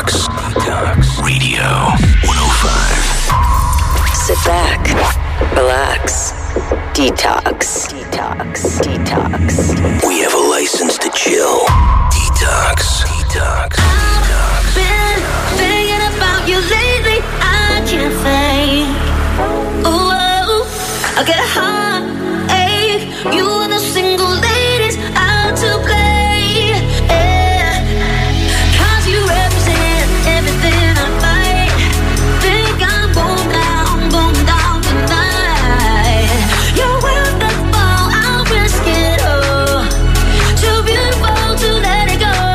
Detox. Detox. Radio 105. Sit back. Relax. Detox. Detox. Detox. We have a license to chill. Detox. Detox. I've been thinking about you lately. I can't think. Oh, I get a heartache. You and the single ladies out to play. Yeah. 'Cause you represent everything I fight. Think I'm going down tonight. You're worth the fall, I'll risk it all. Too beautiful to let it go.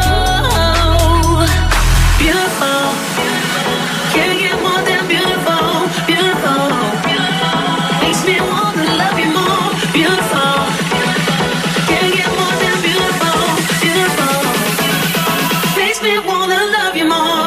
Beautiful. Can't get more than beautiful. Beautiful. Makes me want to love you more. Beautiful. Can't get more than beautiful. Beautiful. Makes me want to love you more.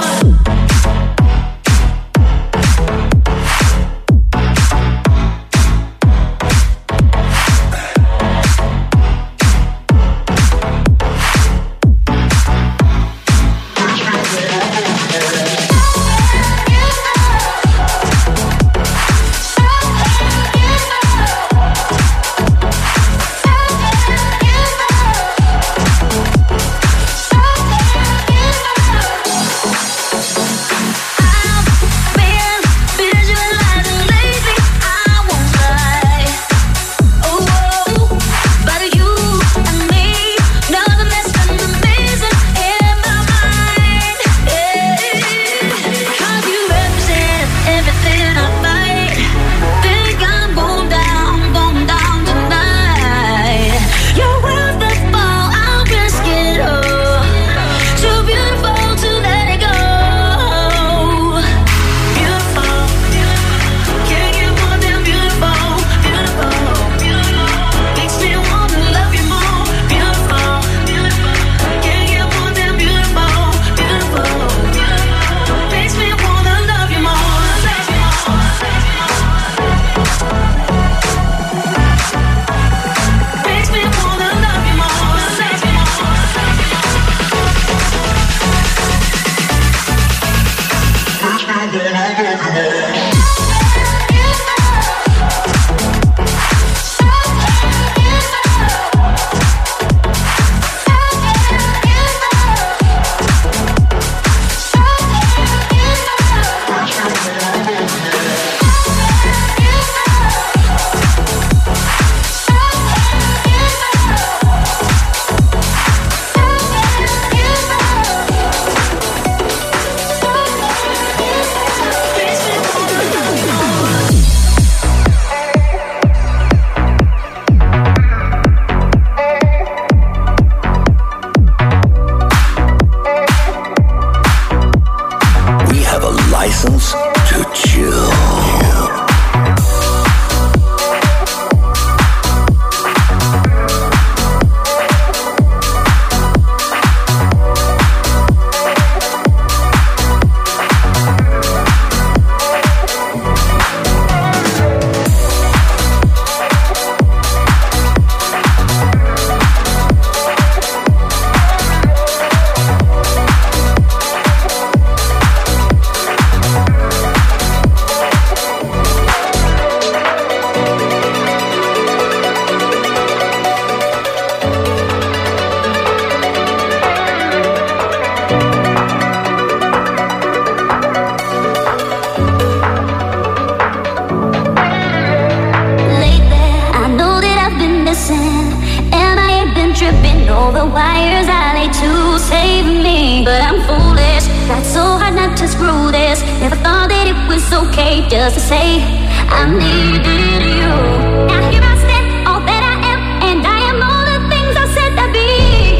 Just to say I needed you. Now here I stand, all that I am, and I am all the things I said I'd be.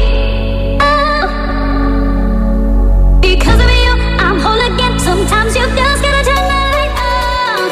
Oh, because of you, I'm whole again. Sometimes you just gotta turn the light on.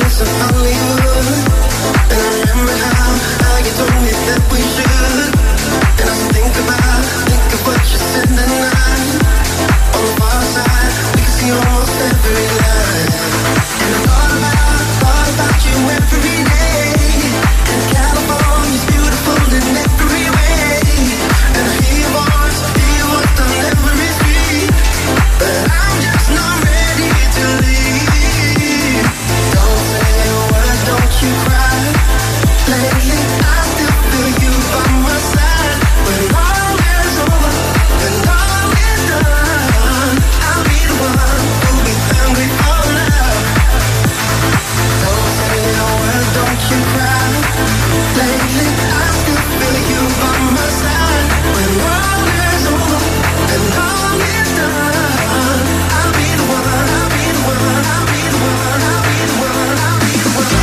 hills of Hollywood. And I remember how you told me that we should. And I think of what you said that night. On the far side, we can see almost every line. And I thought about you every day. And California's beautiful in every way. And I hear your voice on every street. But I'm just not ready to leave. Don't say a word, don't you cry. Lately I still feel you by my side. When all is over, when all is done, I'll be the one who'll be hungry for love. Don't say a word, don't you cry. Lately I still feel you by my side. When all is over, when all is done, I'll be the one, I'll be the one, I'll be the one, I'll be the one, I'll be the one.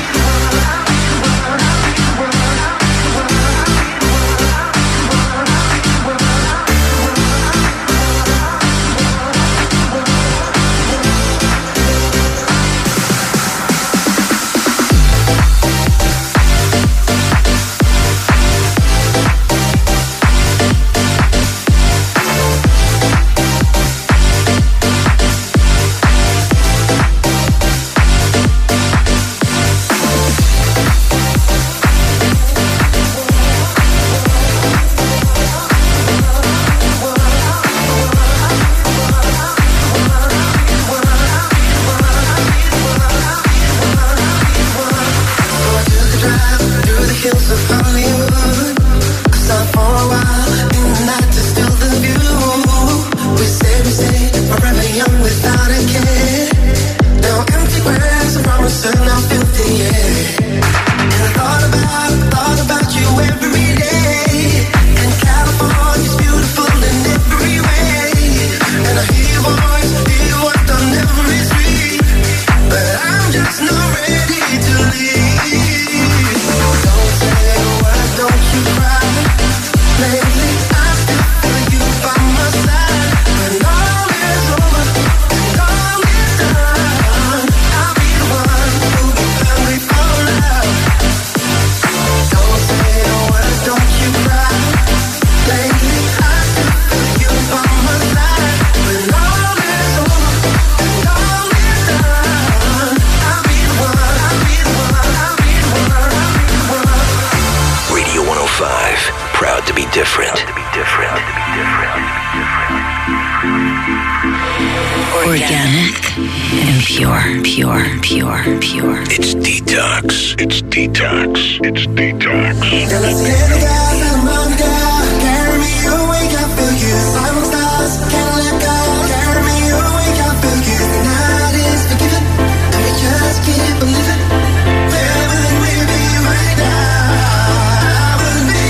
Organic and pure. It's Detox. It's Detox. It's Detox. Then I see the guys and mom down. Carry me away, I feel you. Silent stars, can't let go. Carry me away, I feel you. The night is forgiven, and we just keep believing. Everything will be right now. I will be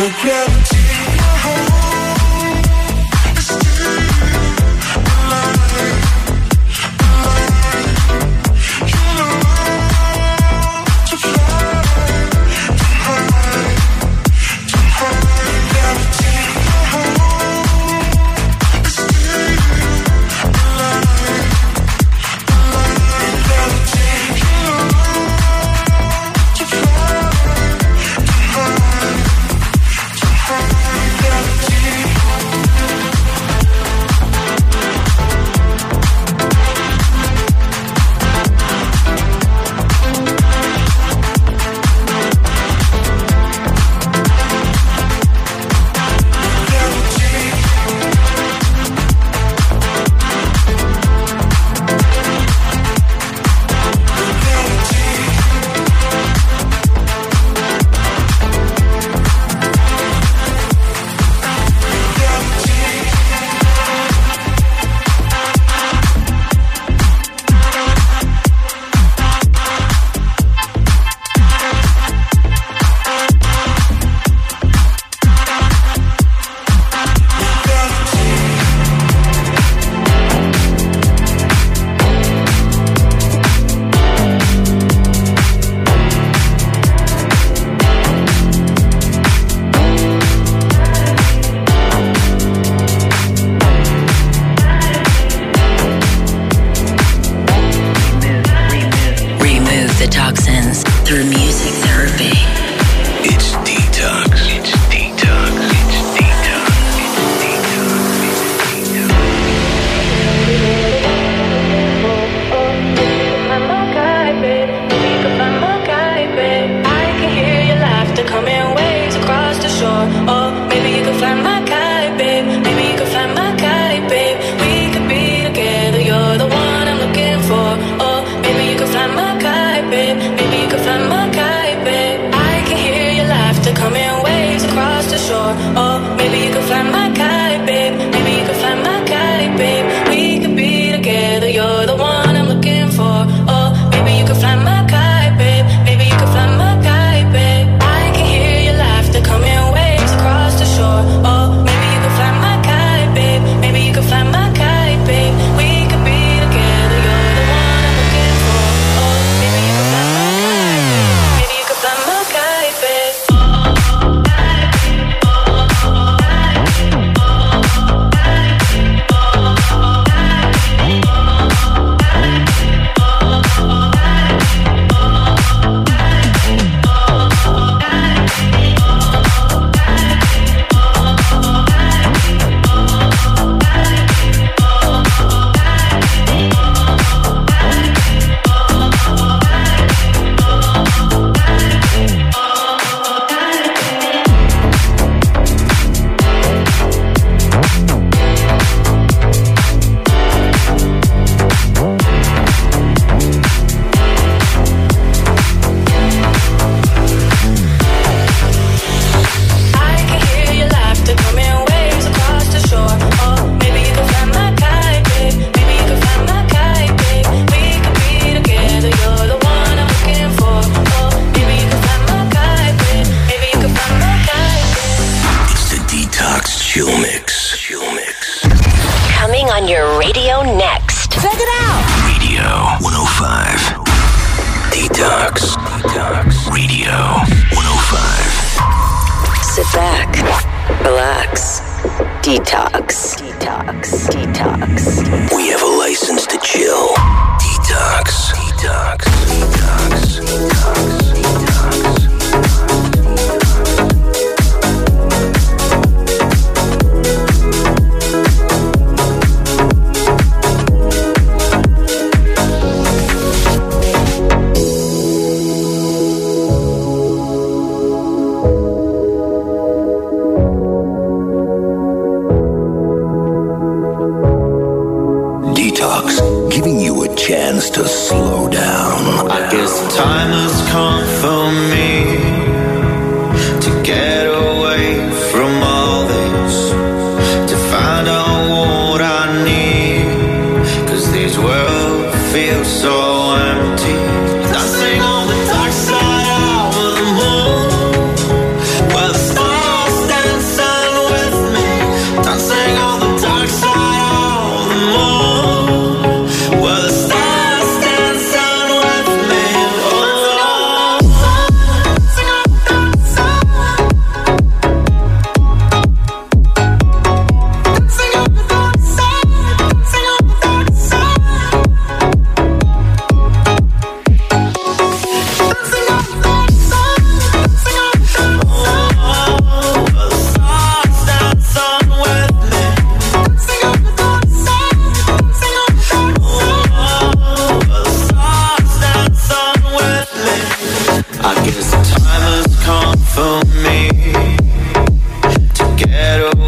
Dancing on the dark side of the moon, where the stars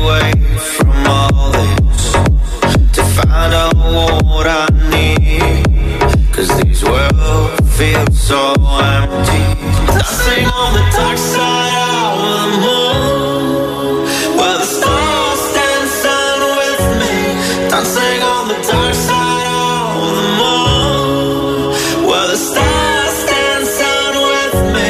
away from all this to find out what I need. 'Cause these worlds feel so empty. Dancing on the dark side of the moon, where the stars dance with me. Dancing on the dark side of the moon, where the stars dance with me.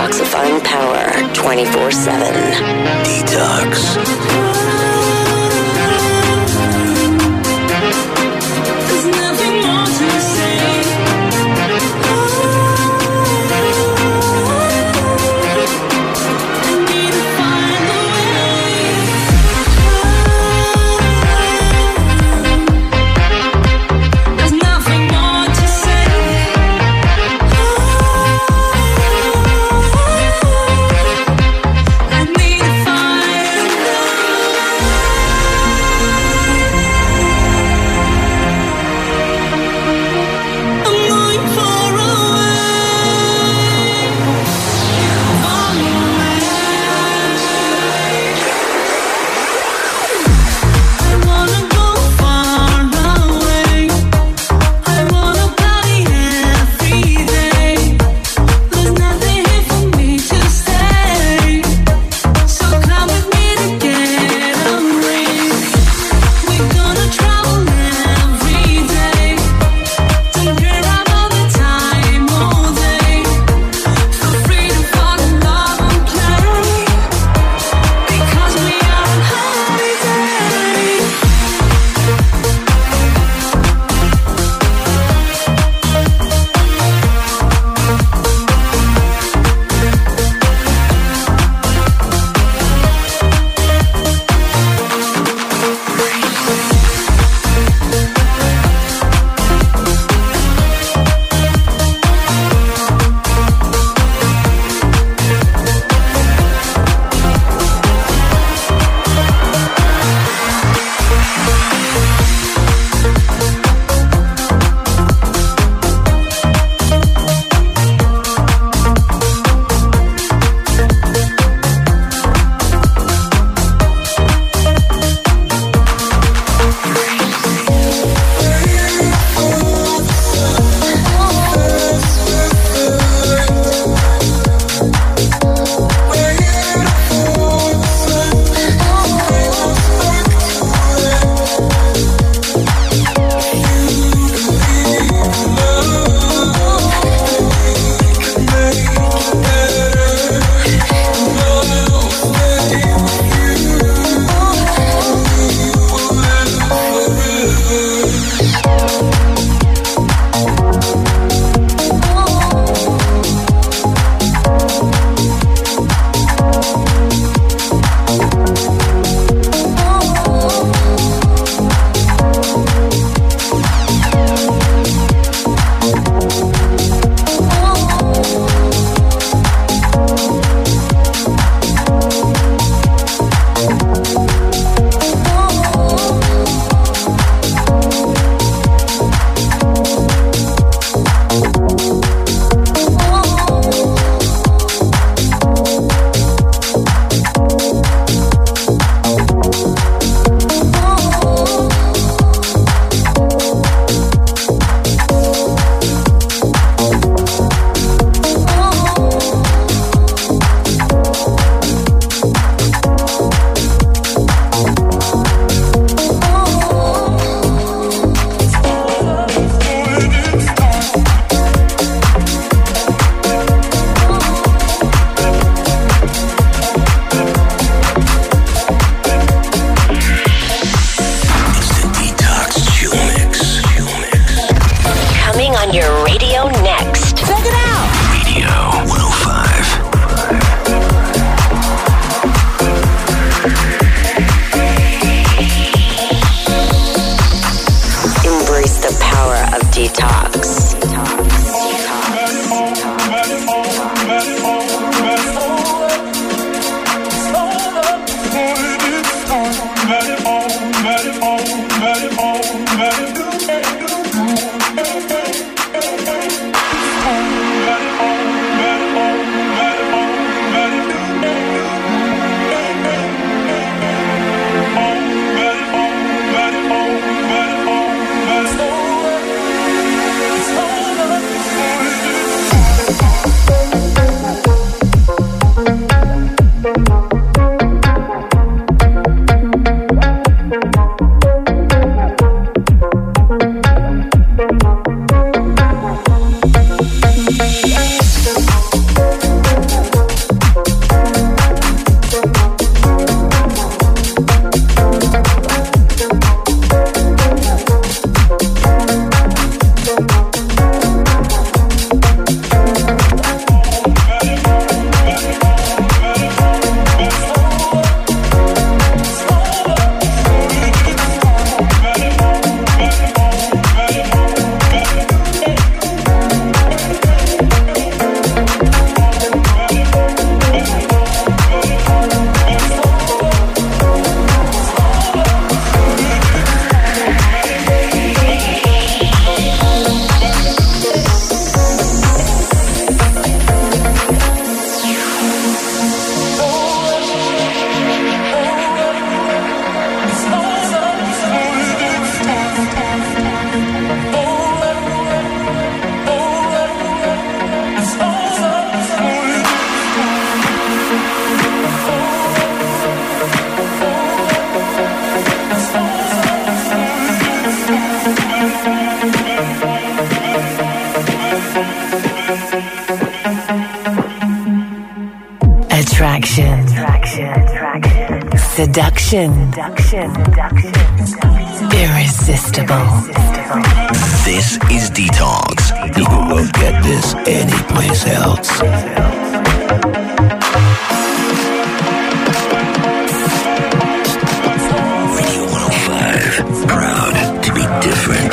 Detoxifying power 24/7. Detox. Seduction. Irresistible. This is Detox. You won't get this anyplace else. Radio 105, proud to be different.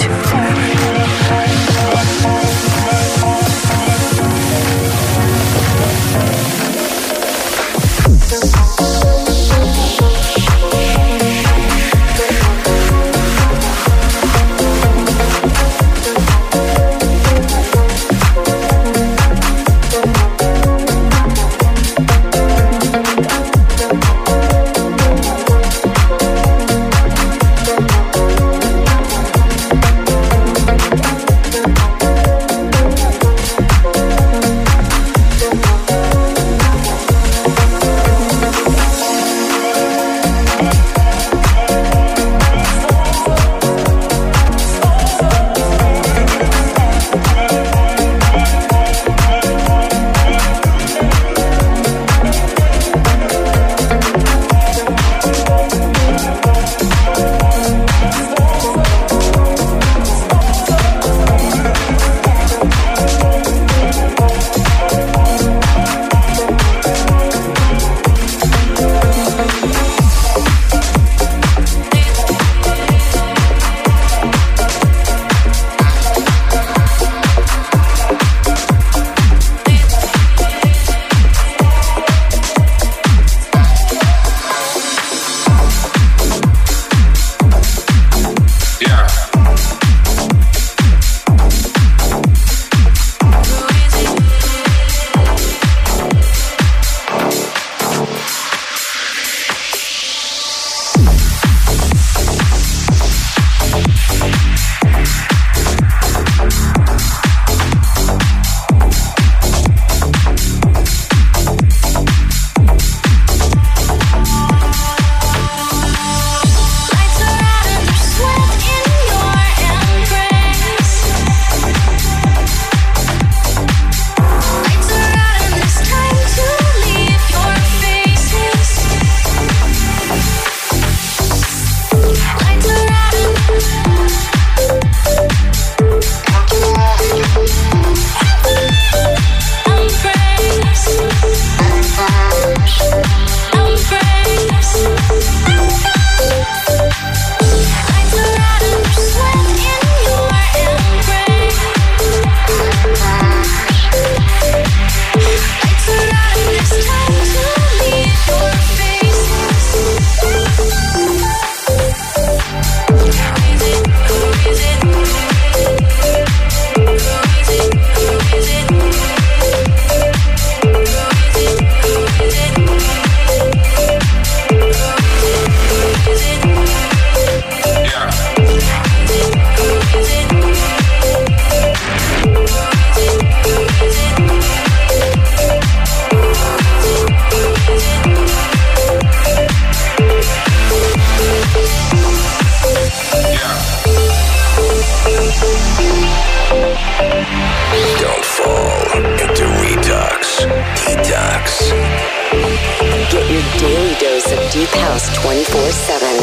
Deep House 24/7.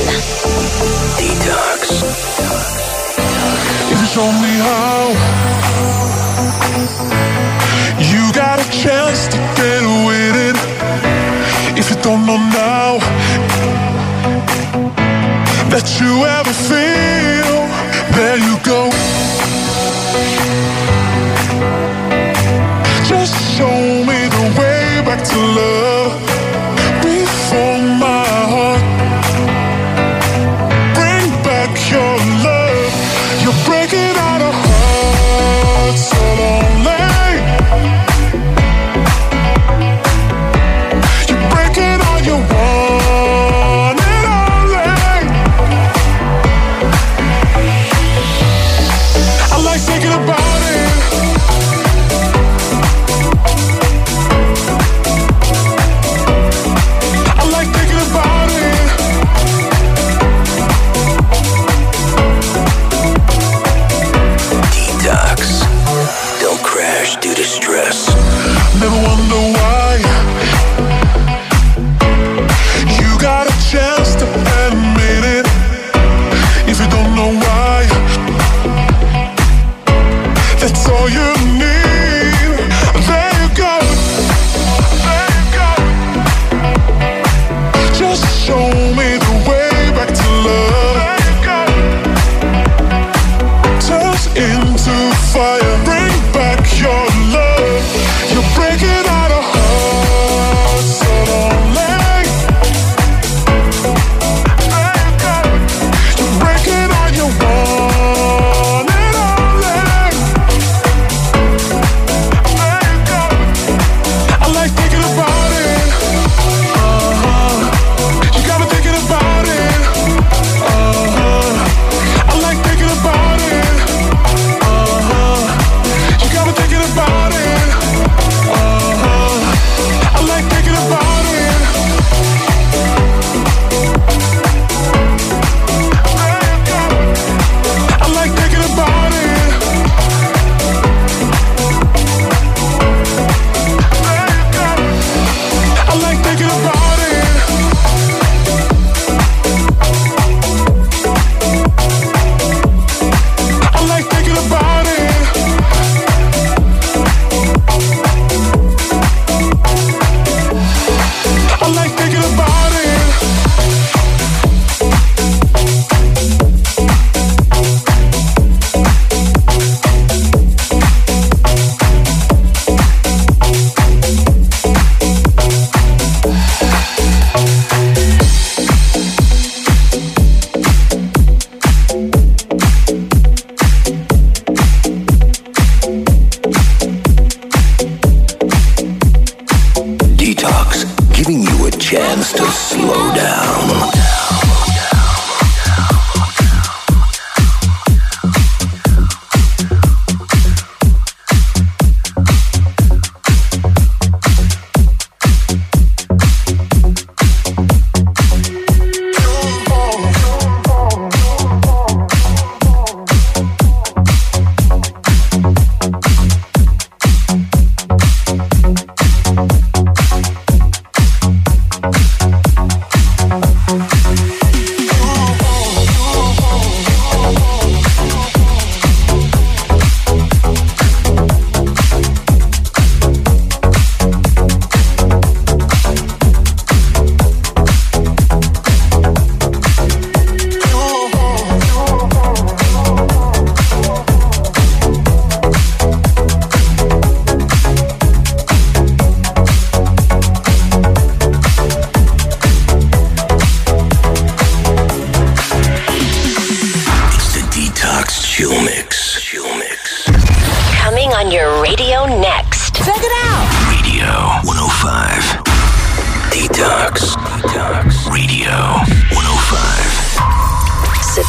Detox. If you show me how, you got a chance to get with it. If you don't know now, that you ever feel, there you go. Just show me the way back to love. Before my heart, bring back your love. You're breaking out of hearts so lonely. You're breaking all you want and only. I like thinking about it.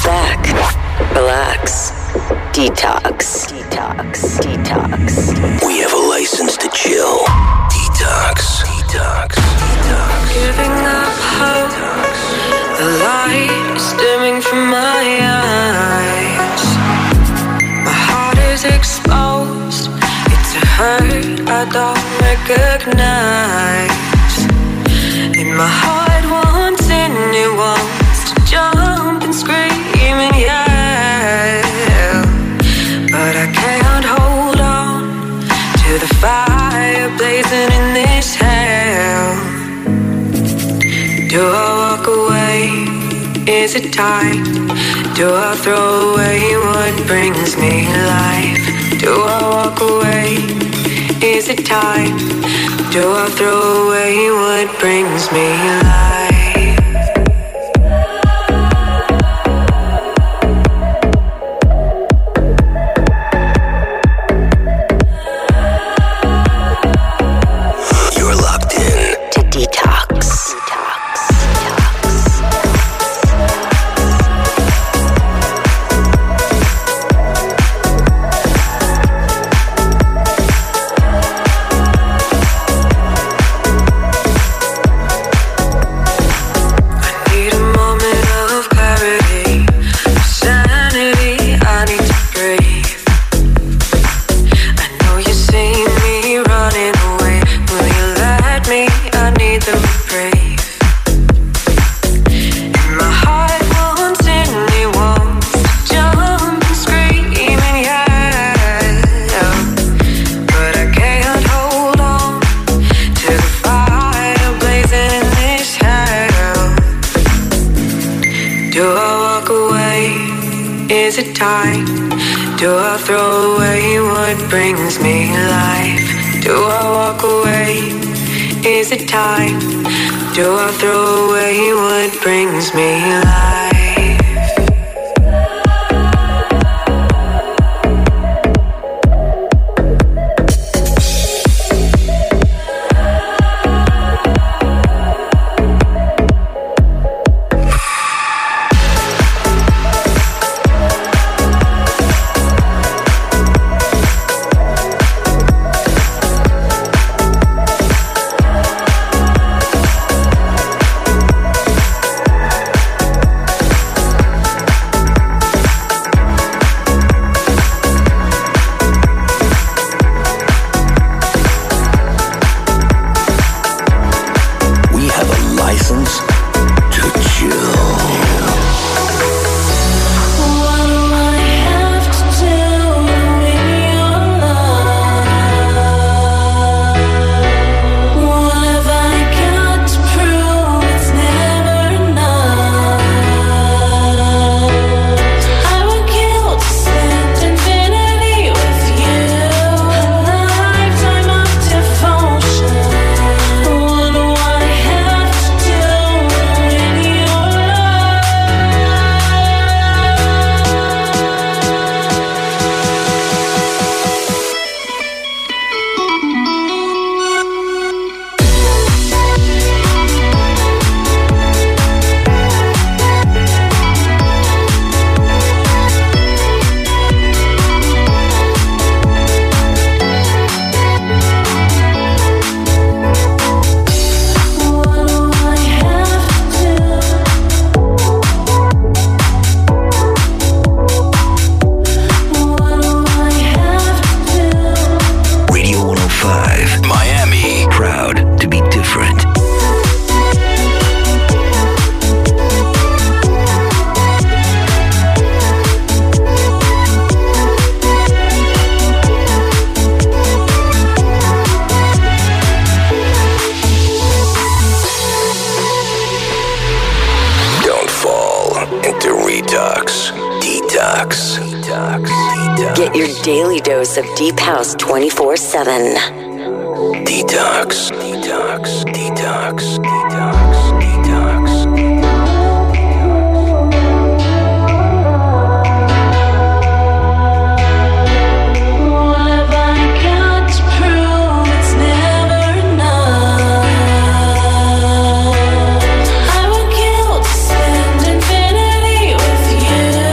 back, relax, detox, detox, detox. We have a license to chill. Detox. Detox. Detox. Giving up hope. The light is dimming from my eyes. My heart is exposed. It's a hurt I don't recognize. And my heart wants in, it wants to jump and scream and yell. But I can't hold on to the fire blazing in this hell. Do I walk away? Is it time? Do I throw away what brings me life? Do I walk away? Is it time? Do I throw away what brings me life? You're locked in to detox. Is it time? Do I throw away what brings me life? Do I walk away? Is it time? Do I throw away what brings me life? Get your daily dose of Deep House 24/7. Detox. Detox. Detox. Detox. I would kill to spend infinity with you.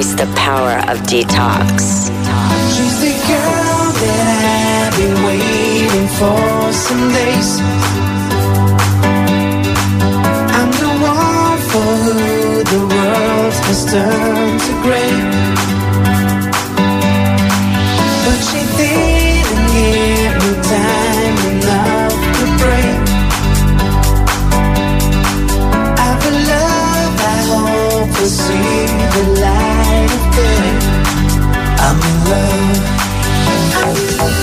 embrace the power of detox. She's the girl that I've been waiting for some days. I'm the one for who the world has turned to grey. But she didn't give me time enough to break. I've a love I hope will see the light of day. I'm in love. I'm in love.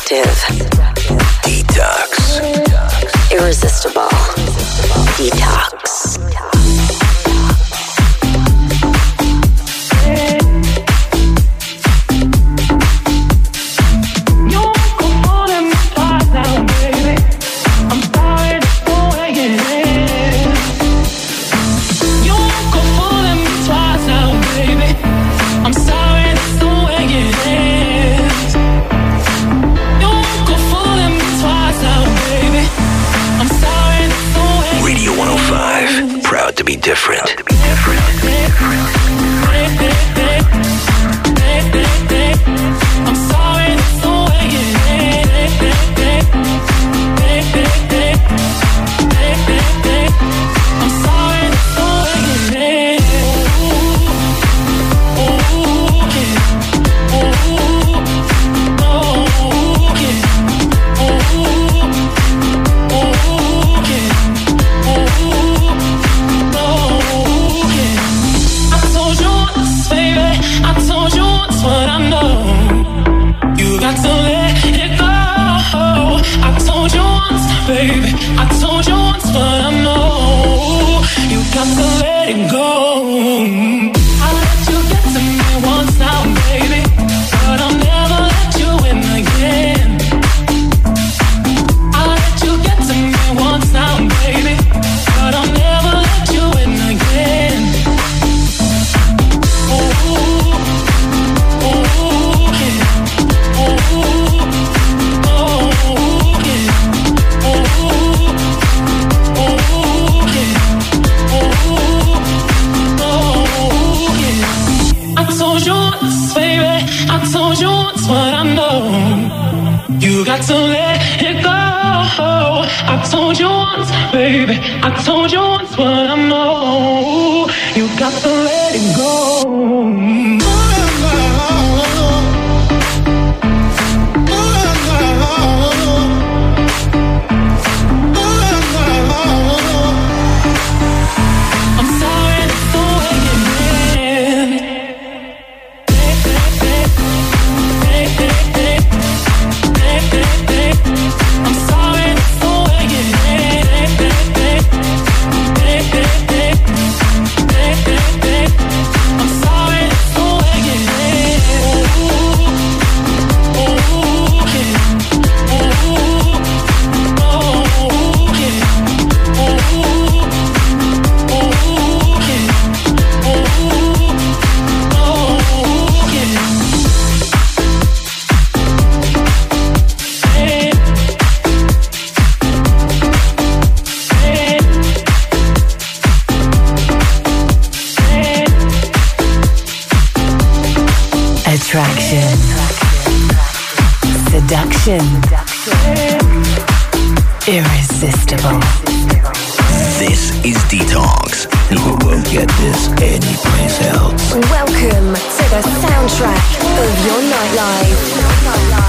Seductive. Detox. Irresistible. Detox. To be different. I'm sorry, that's the way it is. I'm sorry, that's the way it is. Baby, I told you once, but I know you got to let it go. I let you get to me once now, baby, but I'll never let you in again. I let you get to me once now, baby, but I'll never let you in again. Oh, oh, yeah. Oh, oh, yeah. But I know you got to let it go. I told you once, baby, I told you once, but I know you got to let it go. Attraction. Seduction. Irresistible. This is Detox. You won't get this anyplace else. Welcome to the soundtrack of your nightlife.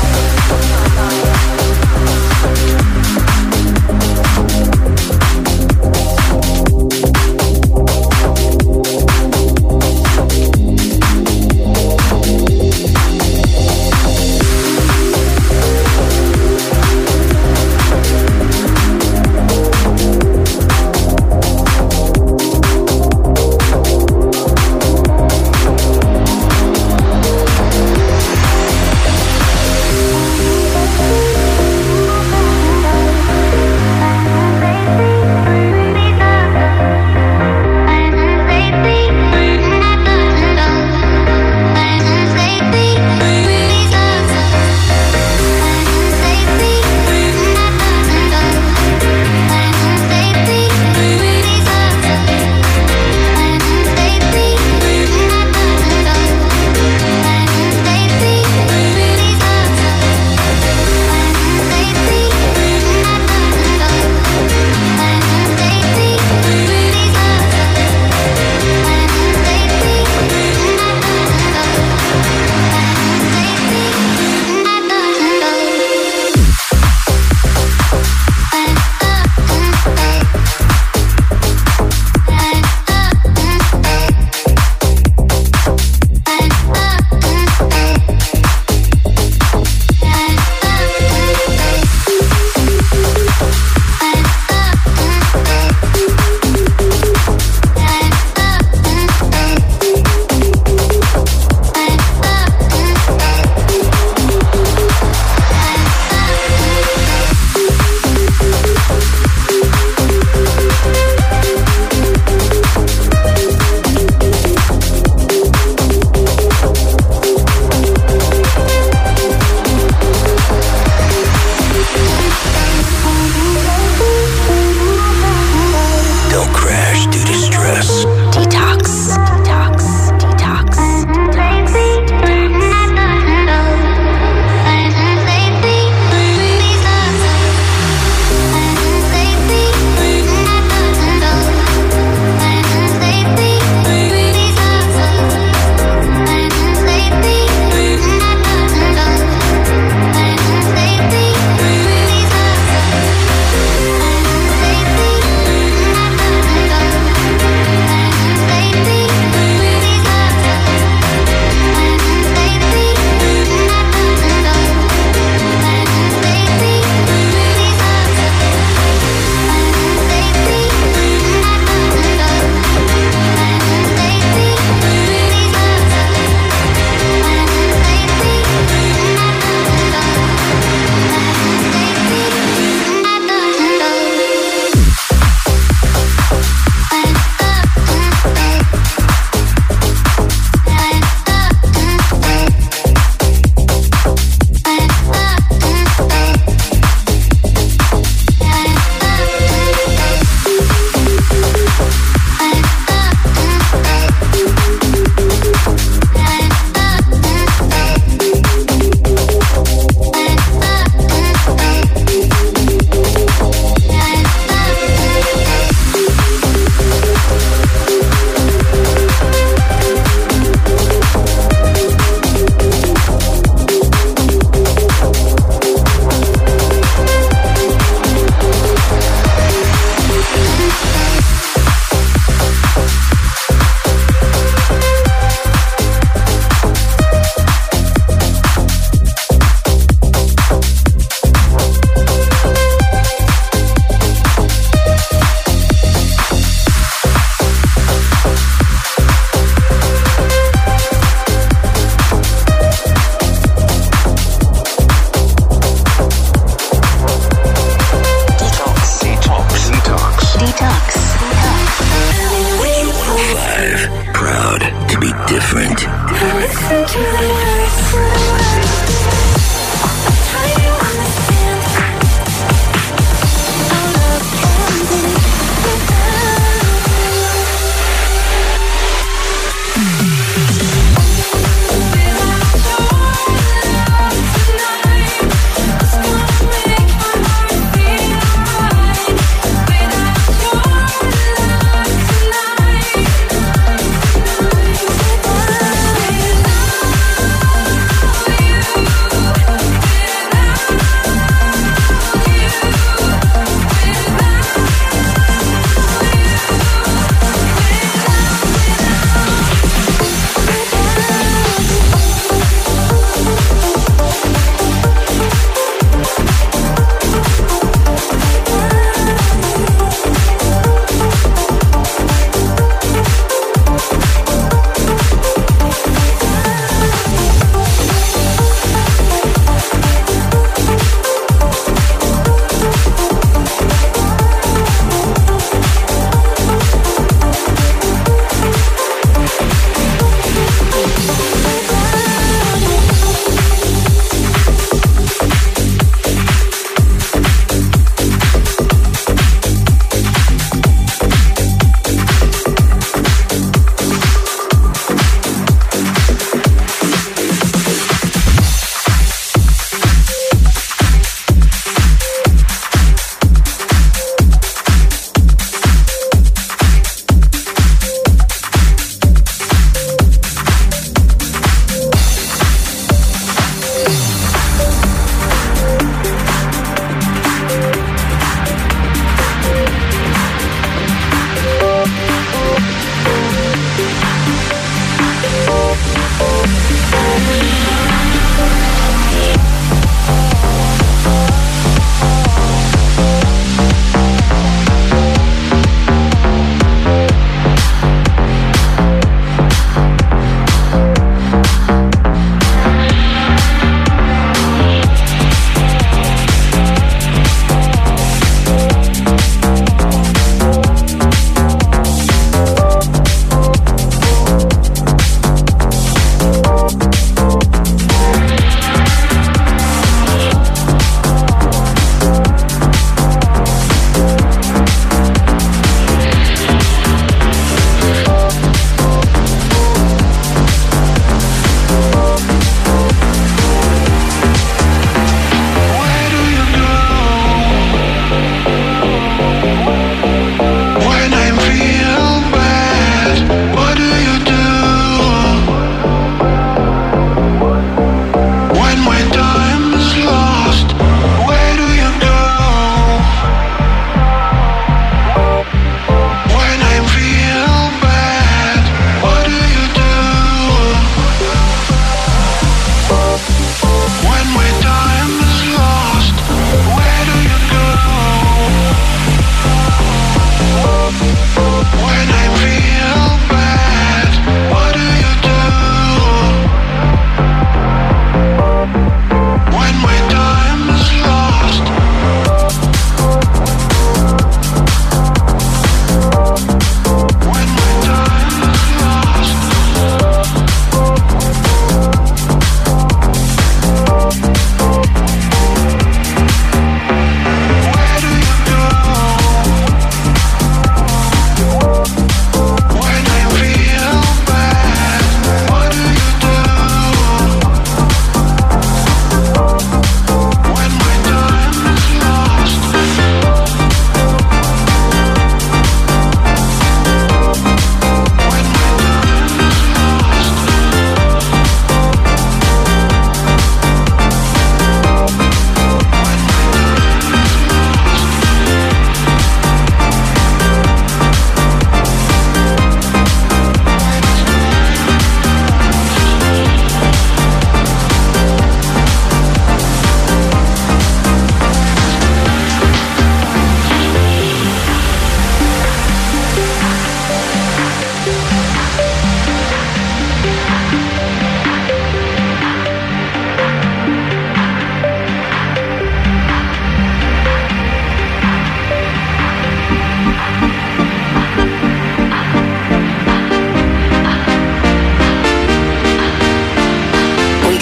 95. Proud to be different. Listen to the lyrics. Try to understand. Our love can be without you.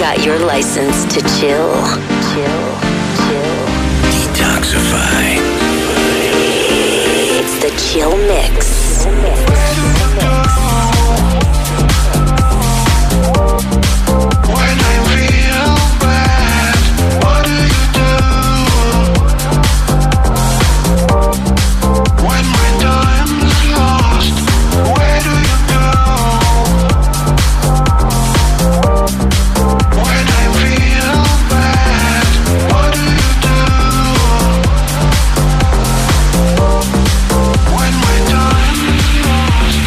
got your license to chill. Detoxify. It's the Chill Mix. When I feel bad, what do you do? When my time's lost, where do you go? When I feel bad, what do you do? When my time's lost.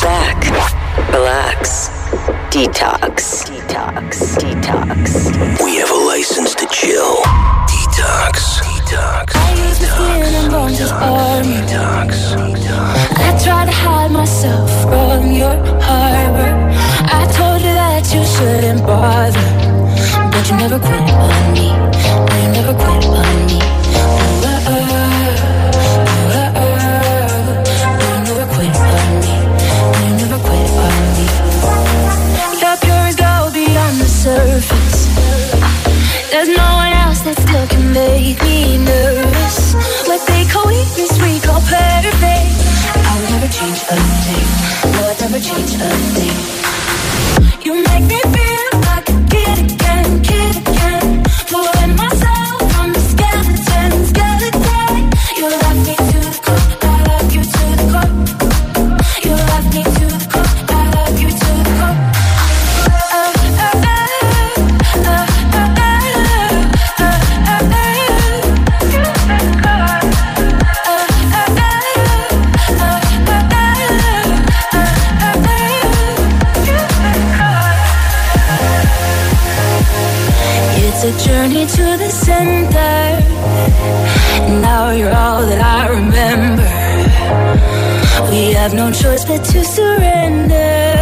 back, relax, detox, detox, detox. We have a license to chill. Detox. Detox. I used to sin and run this army. Detox. I tried to hide myself from your harbor. I told you that you shouldn't bother, but you never quit on me. No, you never quit on me. Surface. There's no one else that still can make me nervous. What they call weakness, we call perfect. I would never change a thing. No, I'd never change a thing. You make me feel like a kid again, pulling myself from the skeleton. You love me to the core, I love you to the core. You love me to the core, I love you to the core. It's a journey to the center. Now you're all that I remember. We have no choice but to surrender.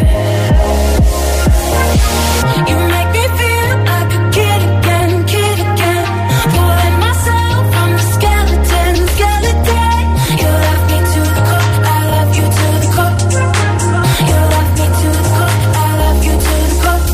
You make me feel like a kid again, pulling myself from the skeleton. You love me to the core, I love you to the core. You love me to the core, I love you to the core.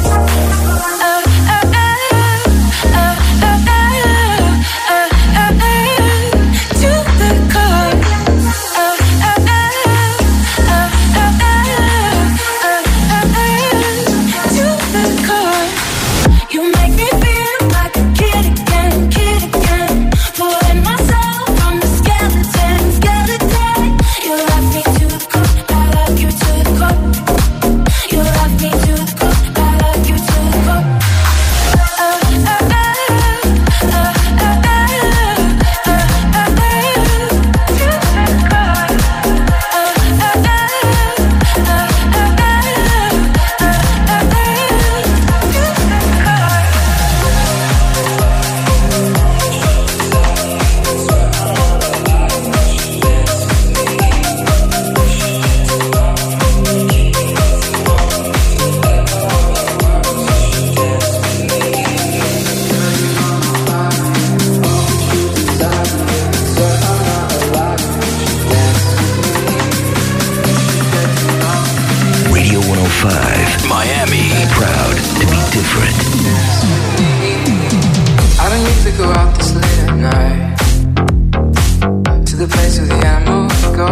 Miami, proud to be different. I don't usually go out this late at night to the place where the animals go.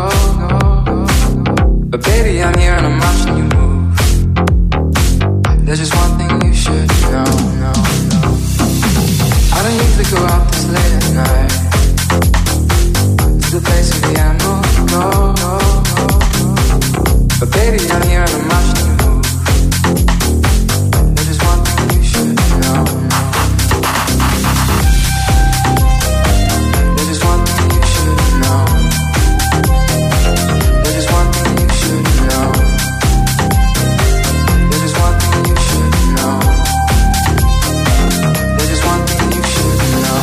But baby, I'm here and I'm watching you move. There's just one thing you should know. I don't usually go out this late at night to the place where the animals go. But baby, I'm here and I'm watching you move. There's just one thing you should know. There's just one thing you should know. There's just one thing you should know. There's just one thing you should know. There's just one thing you should know.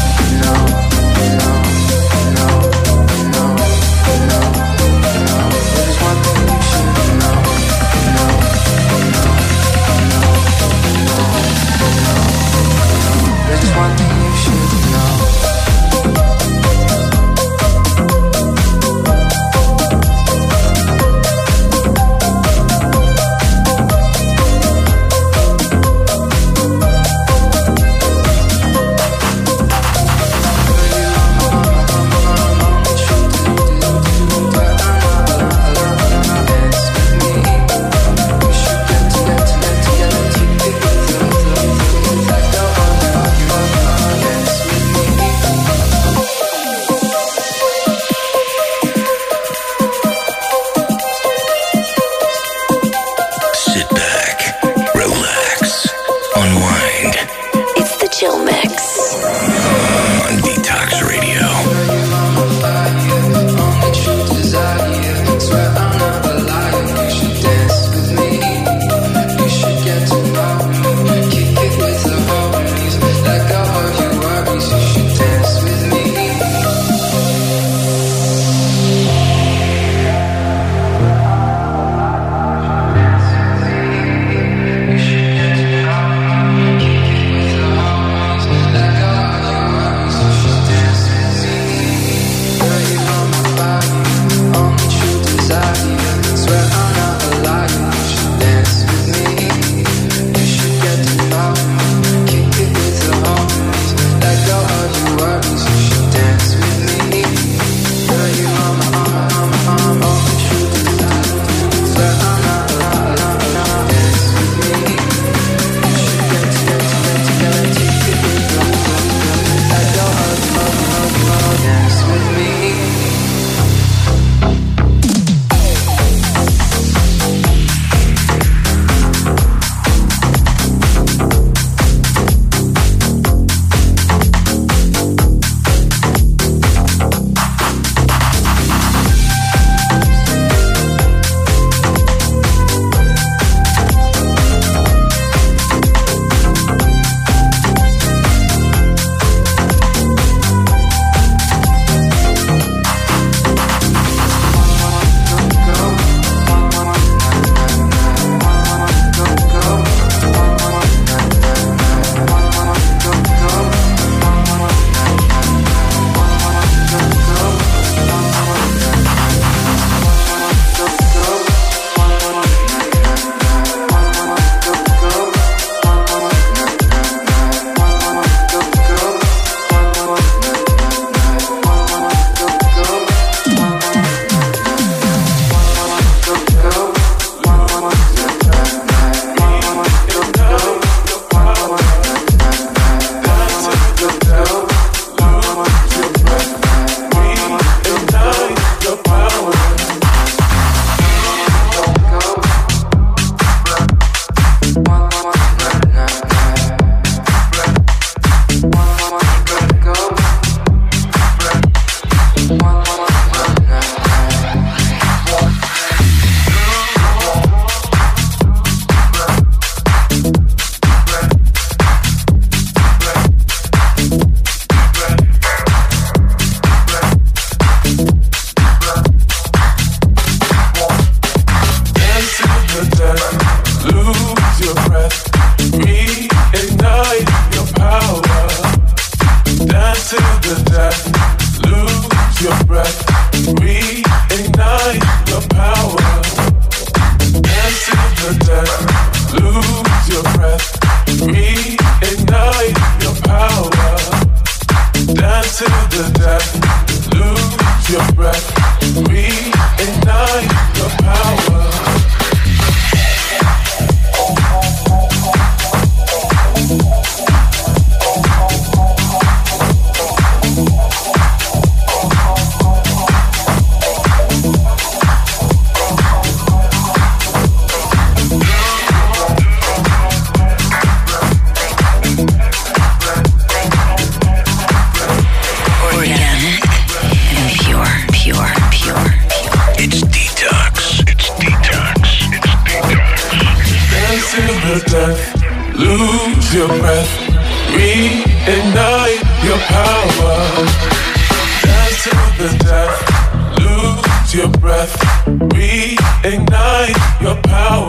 There's just one thing you should know. There's just one thing you should know. Reignite your power. Dance to the death. Lose your breath. Reignite your power.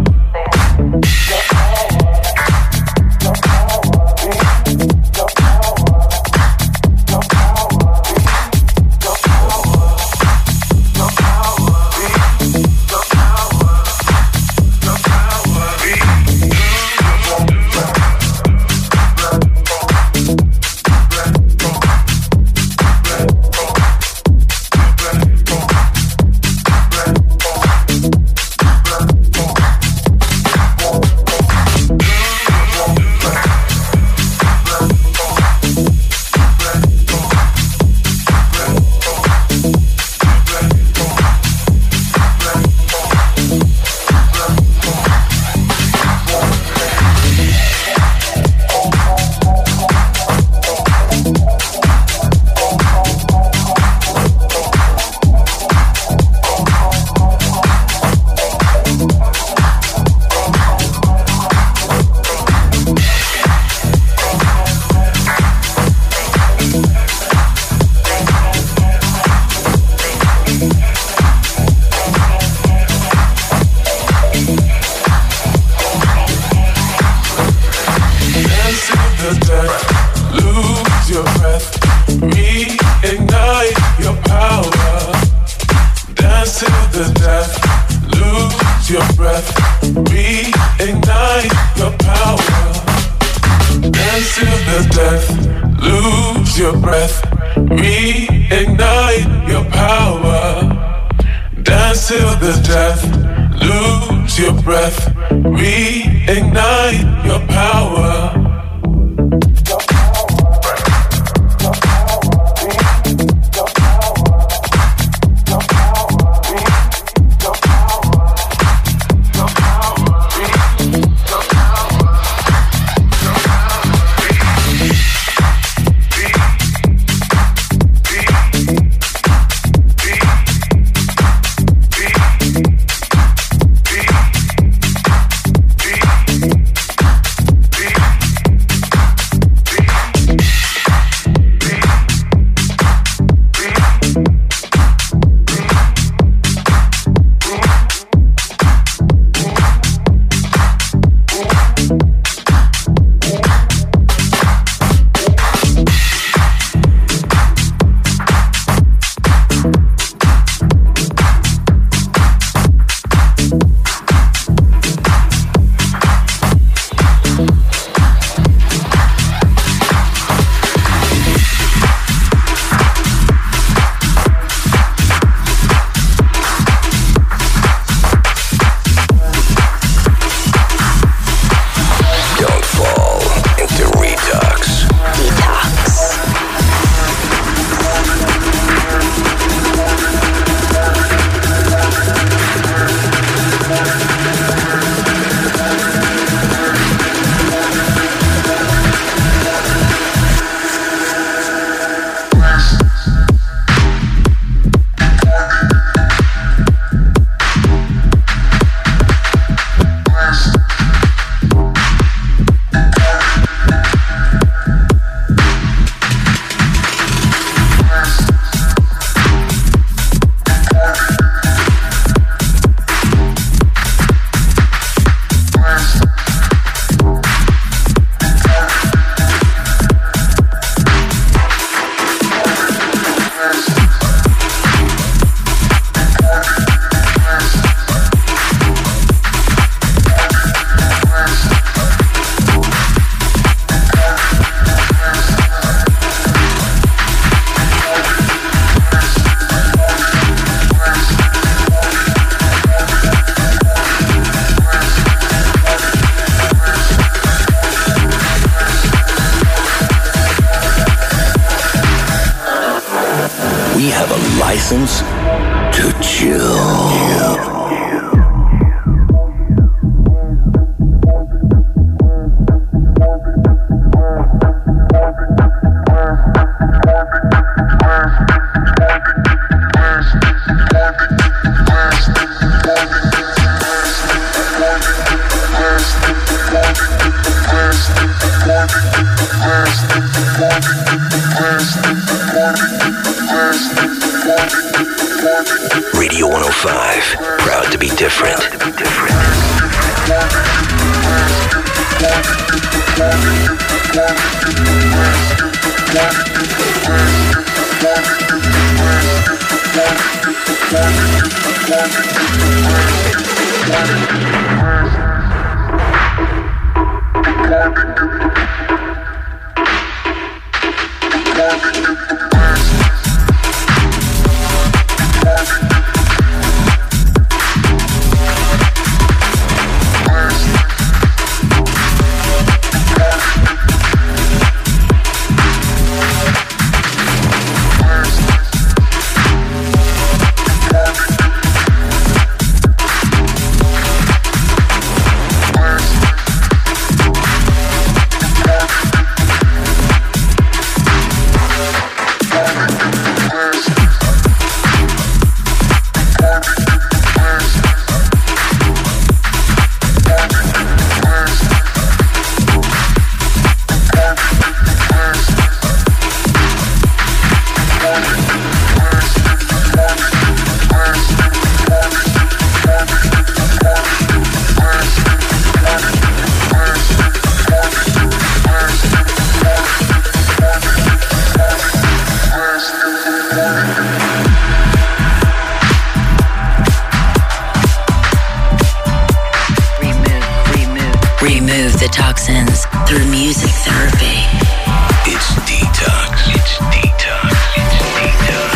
license to chill. Worst. Radio 105, proud to be different. Remove the toxins through music therapy. It's detox. It's detox. It's detox.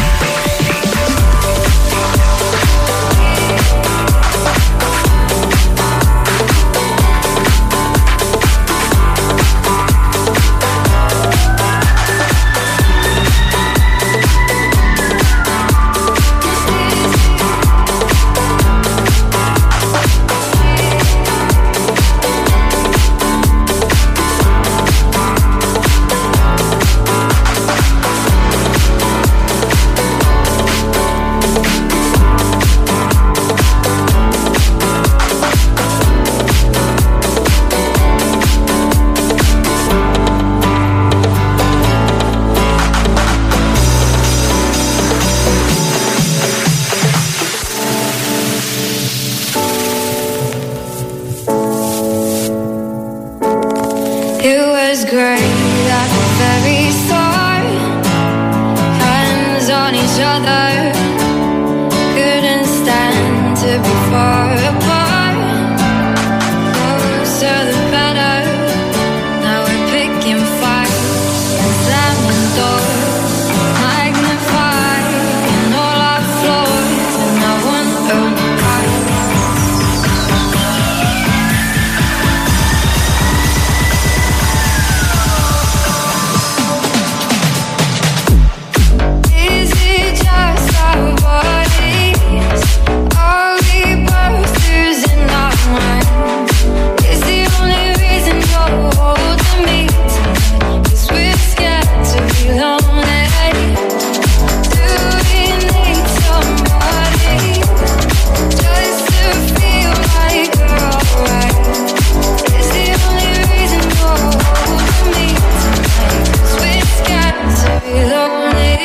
It was great at the very start. Hands on each other, couldn't stand to be far apart. Closer the better. Now we're picking fights and slamming doors, magnifying all our flaws, and I wonder why. Is it just our bodies? Are we both losing our minds? Is the only reason you're holding me tight 'cause we're scared to be lonely? Do we need somebody just to feel like we're alright? Is the only reason you're holding me tight 'cause we're scared to be lonely?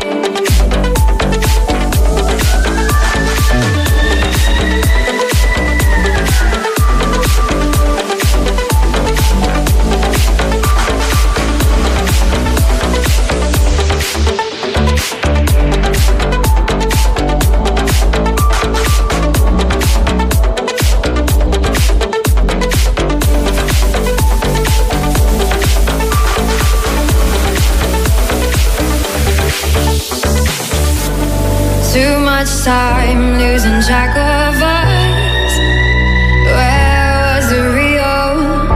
Too much time losing track of us. Where was the real?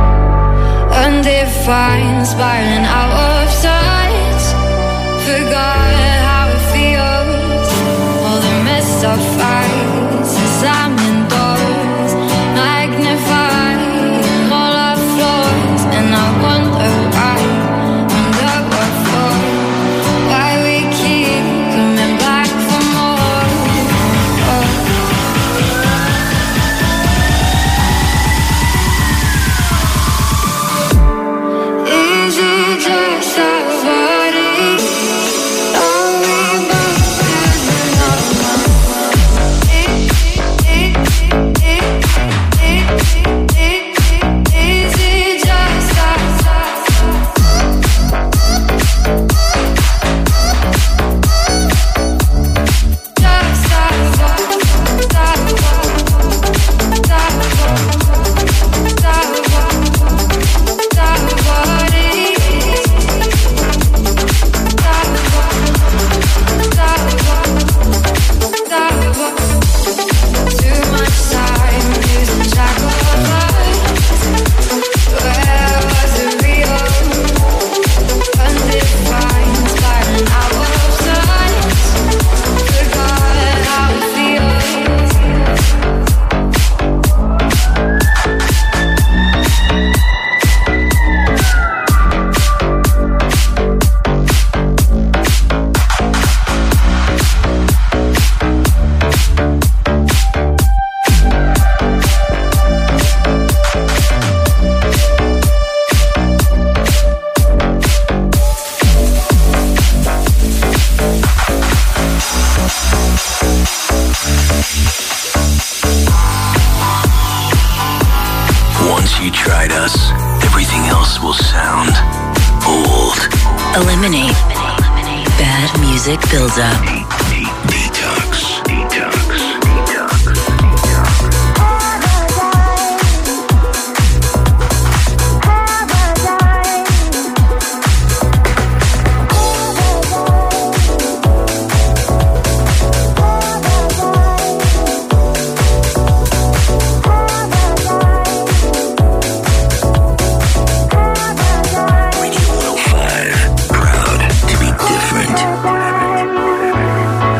Undefined, spiraling out of touch. Forgot how it feels. All the messed up fights and slamming doors, magnifying all our flaws, and I wonder why. Wonder what for. Why we keep coming back for more. Is it just Eliminate bad music buildup. Radio 105, proud to be different.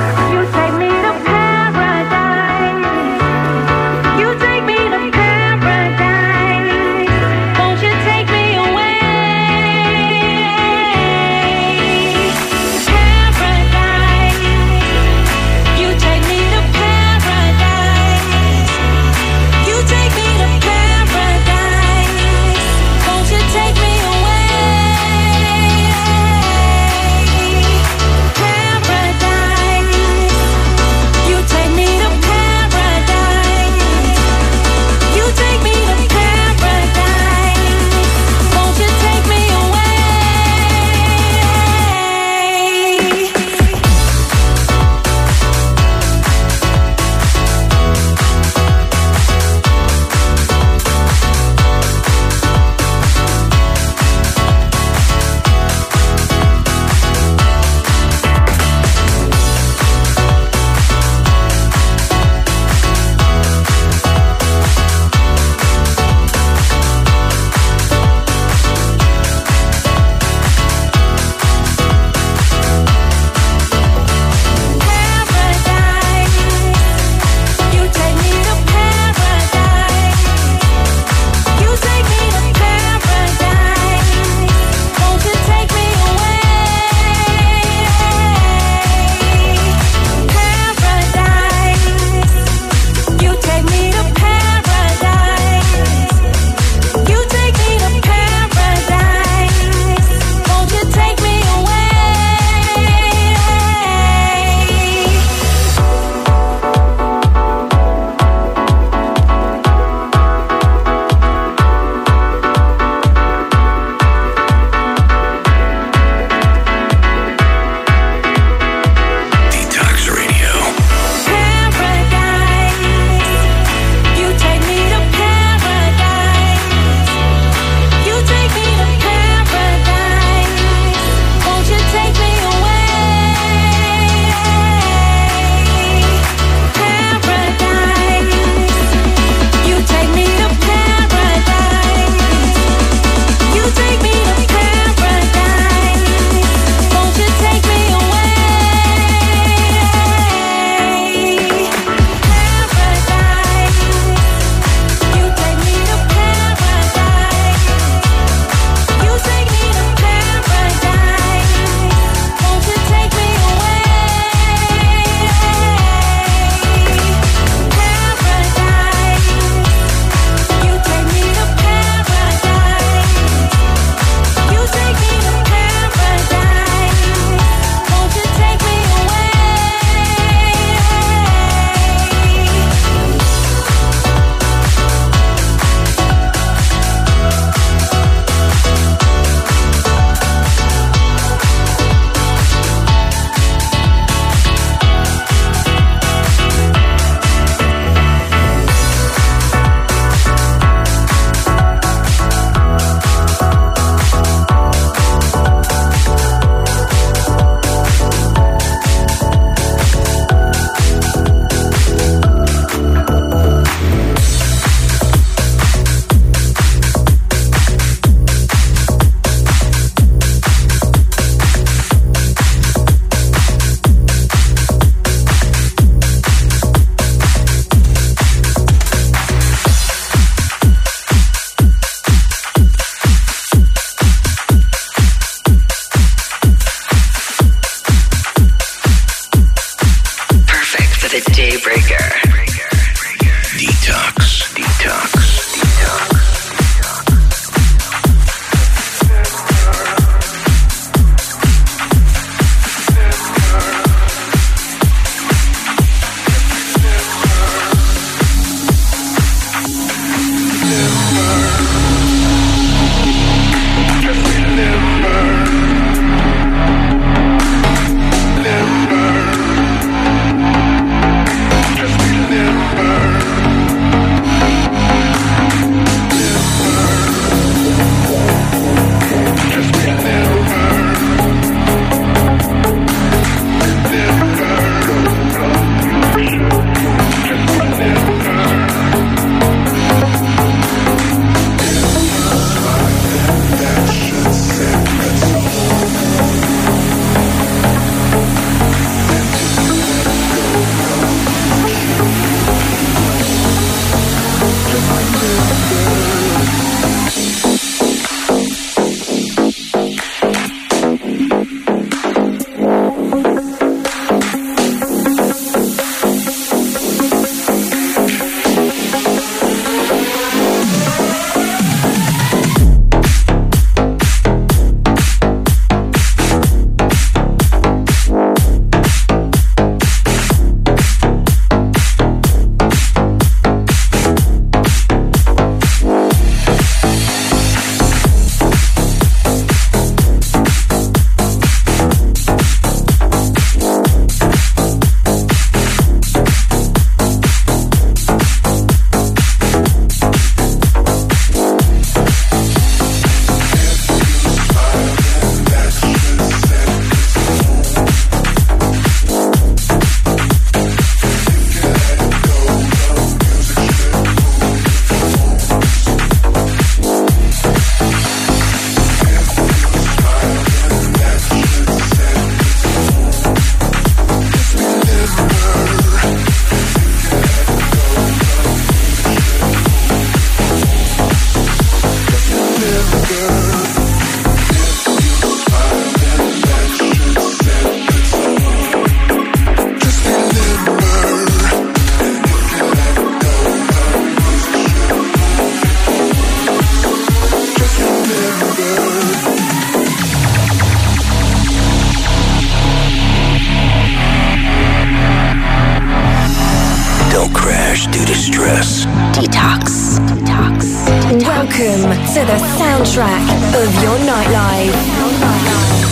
to the soundtrack of your nightlife.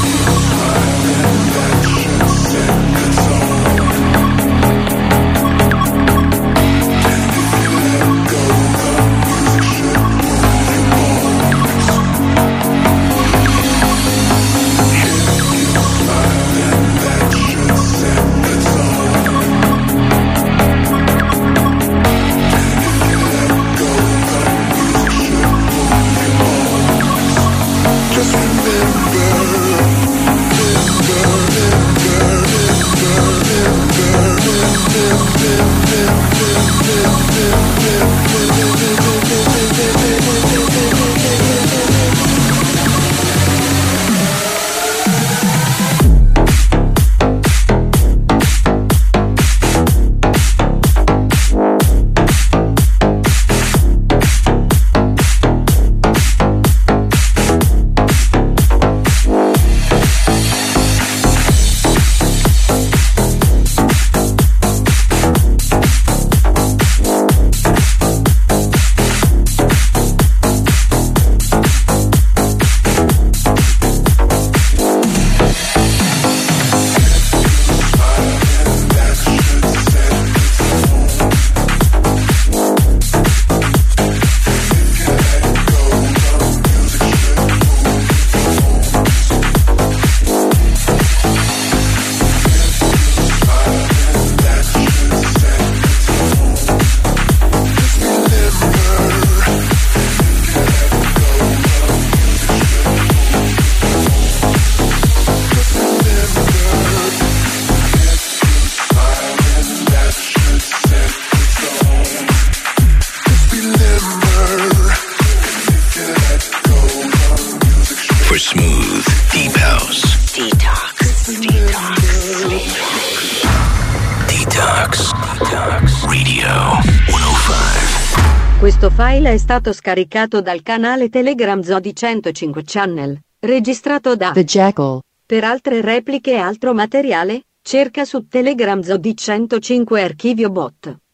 Questo file è stato scaricato dal canale Telegram Zodi 105 Channel, registrato da The Jackal. Per altre repliche e altro materiale, cerca su Telegram Zodi 105 Archivio Bot.